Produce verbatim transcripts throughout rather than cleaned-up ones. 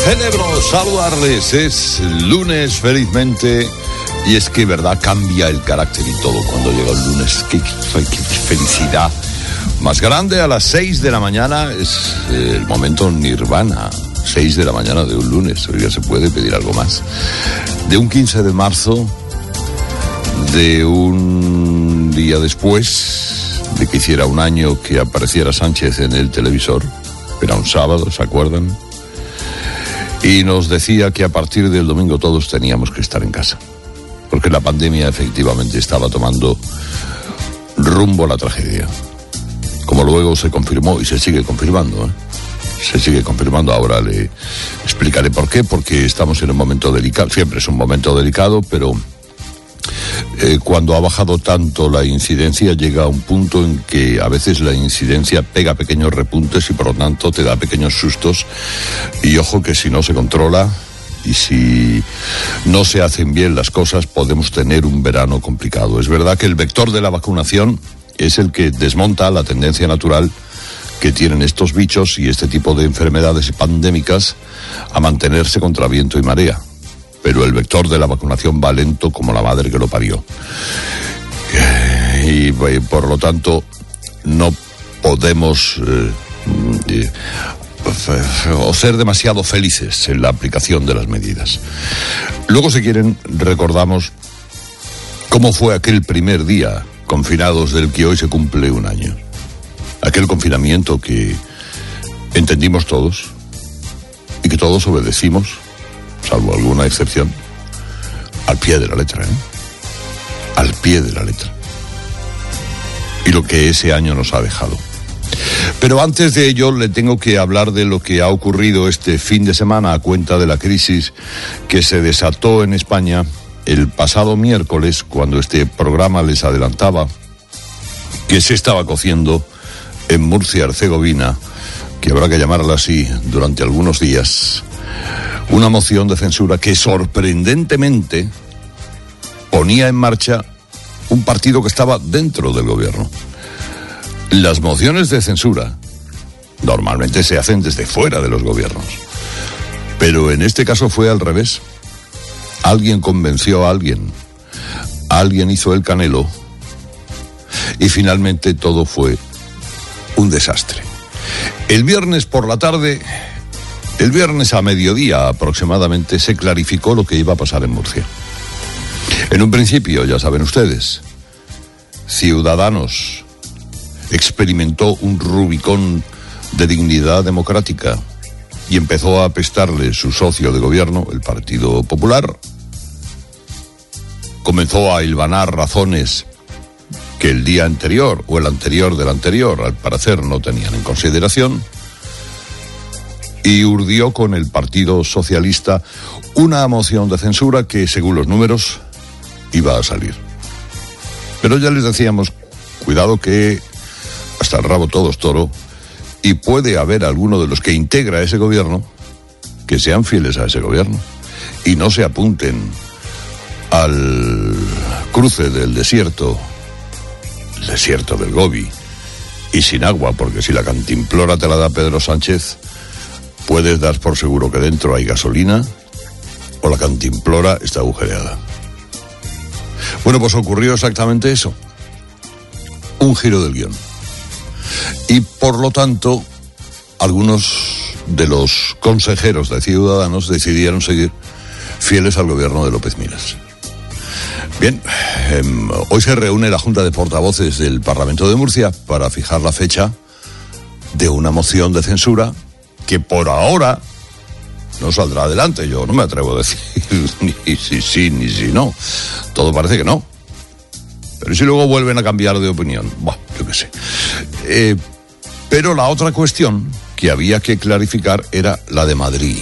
Celebro saludarles, es lunes felizmente, y es que verdad cambia el carácter y todo cuando llega el lunes. Qué, qué, qué felicidad más grande. A las seis de la mañana es el momento nirvana, seis de la mañana de un lunes. Oiga, se puede pedir algo más. De un quince de marzo, de un día después de que hiciera un año que apareciera Sánchez en el televisor, era un sábado, ¿se acuerdan? Y nos decía que a partir del domingo todos teníamos que estar en casa, porque la pandemia efectivamente estaba tomando rumbo a la tragedia, como luego se confirmó y se sigue confirmando, ¿eh? Se sigue confirmando. Ahora le explicaré por qué, porque estamos en un momento delicado, siempre es un momento delicado, pero eh, cuando ha bajado tanto la incidencia llega a un punto en que a veces la incidencia pega pequeños repuntes y por lo tanto te da pequeños sustos, y ojo que si no se controla y si no se hacen bien las cosas podemos tener un verano complicado. Es verdad que el vector de la vacunación es el que desmonta la tendencia natural que tienen estos bichos y este tipo de enfermedades pandémicas a mantenerse contra viento y marea. Pero el vector de la vacunación va lento como la madre que lo parió. Y, y por lo tanto no podemos eh, eh, o ser demasiado felices en la aplicación de las medidas. Luego, si quieren, recordamos cómo fue aquel primer día confinados del que hoy se cumple un año. Aquel confinamiento que entendimos todos y que todos obedecimos, salvo alguna excepción, al pie de la letra, ¿eh? Al pie de la letra. Y lo que ese año nos ha dejado. Pero antes de ello le tengo que hablar de lo que ha ocurrido este fin de semana a cuenta de la crisis que se desató en España el pasado miércoles, cuando este programa les adelantaba que se estaba cociendo en Murcia-Herzegovina, que habrá que llamarla así durante algunos días, una moción de censura que sorprendentemente ponía en marcha un partido que estaba dentro del gobierno. Las mociones de censura normalmente se hacen desde fuera de los gobiernos, pero en este caso fue al revés. Alguien convenció a alguien, alguien hizo el canelo y finalmente todo fue un desastre. El viernes por la tarde, el viernes a mediodía aproximadamente, se clarificó lo que iba a pasar en Murcia. En un principio, ya saben ustedes, Ciudadanos experimentó un Rubicón de dignidad democrática y empezó a apestarle su socio de gobierno, el Partido Popular. Comenzó a hilvanar razones que el día anterior o el anterior del anterior, al parecer, no tenían en consideración, y urdió con el Partido Socialista una moción de censura que, según los números, iba a salir. Pero ya les decíamos, cuidado que hasta el rabo todo es toro, y puede haber alguno de los que integra ese gobierno que sean fieles a ese gobierno y no se apunten al cruce del desierto, el desierto del Gobi, y sin agua, porque si la cantimplora te la da Pedro Sánchez, puedes dar por seguro que dentro hay gasolina o la cantimplora está agujereada. Bueno, pues ocurrió exactamente eso, un giro del guión. Y por lo tanto, algunos de los consejeros de Ciudadanos decidieron seguir fieles al gobierno de López Miras. Bien, eh, hoy se reúne la Junta de Portavoces del Parlamento de Murcia para fijar la fecha de una moción de censura que por ahora no saldrá adelante. Yo no me atrevo a decir ni si sí ni si no. Todo parece que no. Pero si luego vuelven a cambiar de opinión, bah, yo qué sé. Eh, pero la otra cuestión que había que clarificar era la de Madrid.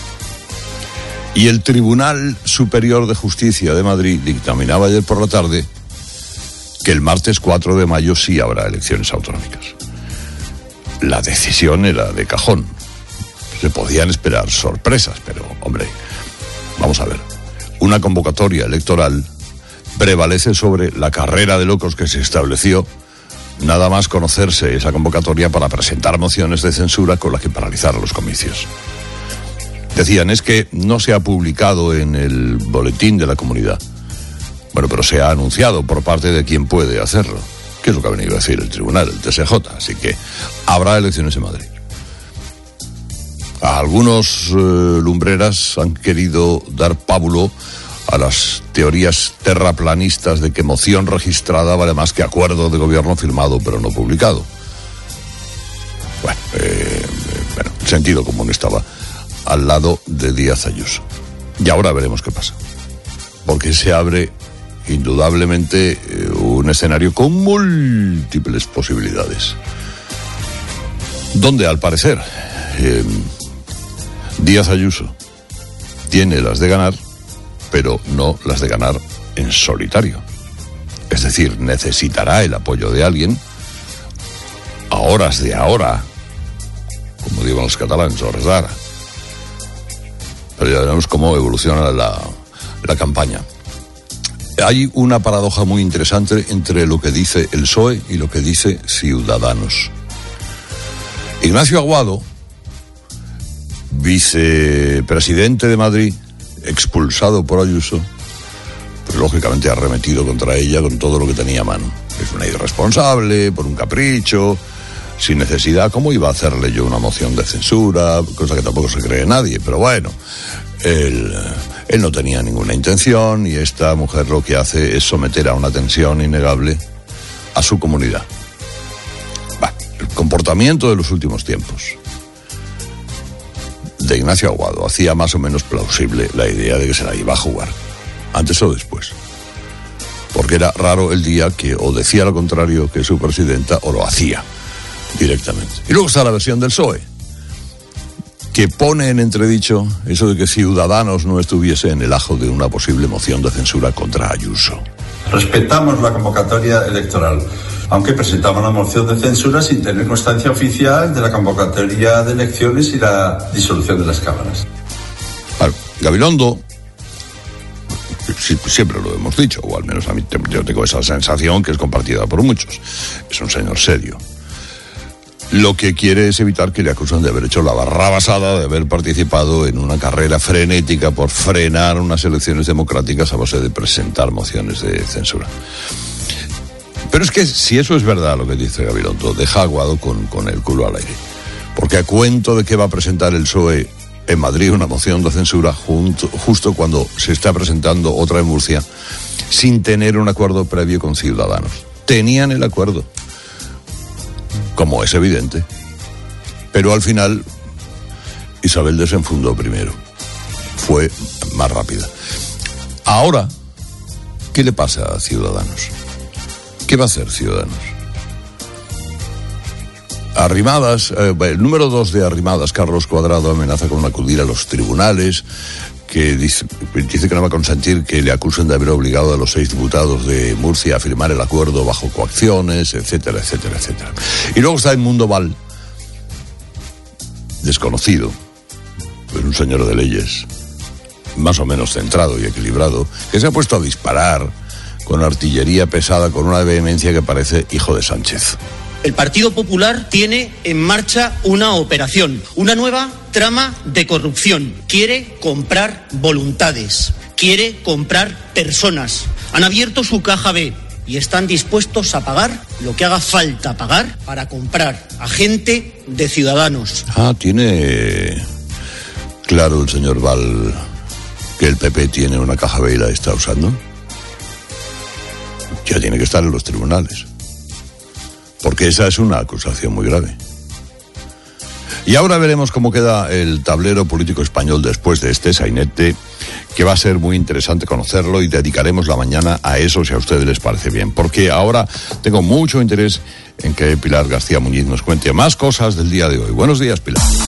Y el Tribunal Superior de Justicia de Madrid dictaminaba ayer por la tarde que el martes cuatro de mayo sí habrá elecciones autonómicas. La decisión era de cajón. Se podían esperar sorpresas, pero, hombre, vamos a ver. Una convocatoria electoral prevalece sobre la carrera de locos que se estableció, nada más conocerse esa convocatoria, para presentar mociones de censura con las que paralizar los comicios. Decían, es que no se ha publicado en el boletín de la comunidad. Bueno, pero se ha anunciado por parte de quien puede hacerlo, que es lo que ha venido a decir el tribunal, el T S J, así que habrá elecciones en Madrid. Algunos eh, lumbreras han querido dar pábulo a las teorías terraplanistas de que moción registrada vale más que acuerdo de gobierno firmado pero no publicado. Bueno, eh, bueno, el sentido común estaba al lado de Díaz Ayuso. Y ahora veremos qué pasa. Porque se abre indudablemente eh, un escenario con múltiples posibilidades. Donde, al parecer, eh, Díaz Ayuso tiene las de ganar, pero no las de ganar en solitario. Es decir, necesitará el apoyo de alguien a horas de ahora, como digan los catalanes, horas de ara. Pero ya veremos cómo evoluciona la, la campaña. Hay una paradoja muy interesante entre lo que dice el P S O E y lo que dice Ciudadanos. Ignacio Aguado, vicepresidente de Madrid, expulsado por Ayuso, pues lógicamente ha arremetido contra ella con todo lo que tenía a mano. Es una irresponsable, por un capricho, sin necesidad. ¿Cómo iba a hacerle yo una moción de censura? Cosa que tampoco se cree nadie, pero bueno, él, él no tenía ninguna intención y esta mujer lo que hace es someter a una tensión innegable a su comunidad. Bah, el comportamiento de los últimos tiempos de Ignacio Aguado hacía más o menos plausible la idea de que se la iba a jugar, antes o después. Porque era raro el día que o decía lo contrario que su presidenta o lo hacía directamente. Y luego está la versión del P S O E, que pone en entredicho eso de que Ciudadanos no estuviese en el ajo de una posible moción de censura contra Ayuso. Respetamos la convocatoria electoral, aunque presentamos la moción de censura sin tener constancia oficial de la convocatoria de elecciones y la disolución de las cámaras. Claro, Gabilondo, siempre lo hemos dicho, o al menos a mí yo tengo esa sensación que es compartida por muchos, es un señor serio. Lo que quiere es evitar que le acusen de haber hecho la barrabasada, de haber participado en una carrera frenética por frenar unas elecciones democráticas a base de presentar mociones de censura. Pero es que si eso es verdad lo que dice Gabilondo, deja a Aguado con, con el culo al aire. Porque a cuento de que va a presentar el P S O E en Madrid una moción de censura junto, justo cuando se está presentando otra en Murcia, sin tener un acuerdo previo con Ciudadanos. Tenían el acuerdo, como es evidente, pero al final Isabel desenfundó primero, fue más rápida. Ahora, ¿qué le pasa a Ciudadanos? ¿Qué va a hacer Ciudadanos? Arrimadas, eh, el número dos de Arrimadas, Carlos Cuadrado, amenaza con acudir a los tribunales, que dice, dice que no va a consentir que le acusen de haber obligado a los seis diputados de Murcia a firmar el acuerdo bajo coacciones, etcétera, etcétera, etcétera. Y luego está Edmundo Val, desconocido, pero un señor de leyes, más o menos centrado y equilibrado, que se ha puesto a disparar con artillería pesada, con una vehemencia que parece hijo de Sánchez. El Partido Popular tiene en marcha una operación, una nueva trama de corrupción. Quiere comprar voluntades, quiere comprar personas. Han abierto su caja B y están dispuestos a pagar lo que haga falta pagar para comprar a gente de Ciudadanos. Ah, tiene claro el señor Val que el P P tiene una caja B y la está usando. Ya tiene que estar en los tribunales, porque esa es una acusación muy grave. Y ahora veremos cómo queda el tablero político español después de este sainete, que va a ser muy interesante conocerlo, y dedicaremos la mañana a eso si a ustedes les parece bien, porque ahora tengo mucho interés en que Pilar García Muñiz nos cuente más cosas del día de hoy. Buenos días, Pilar.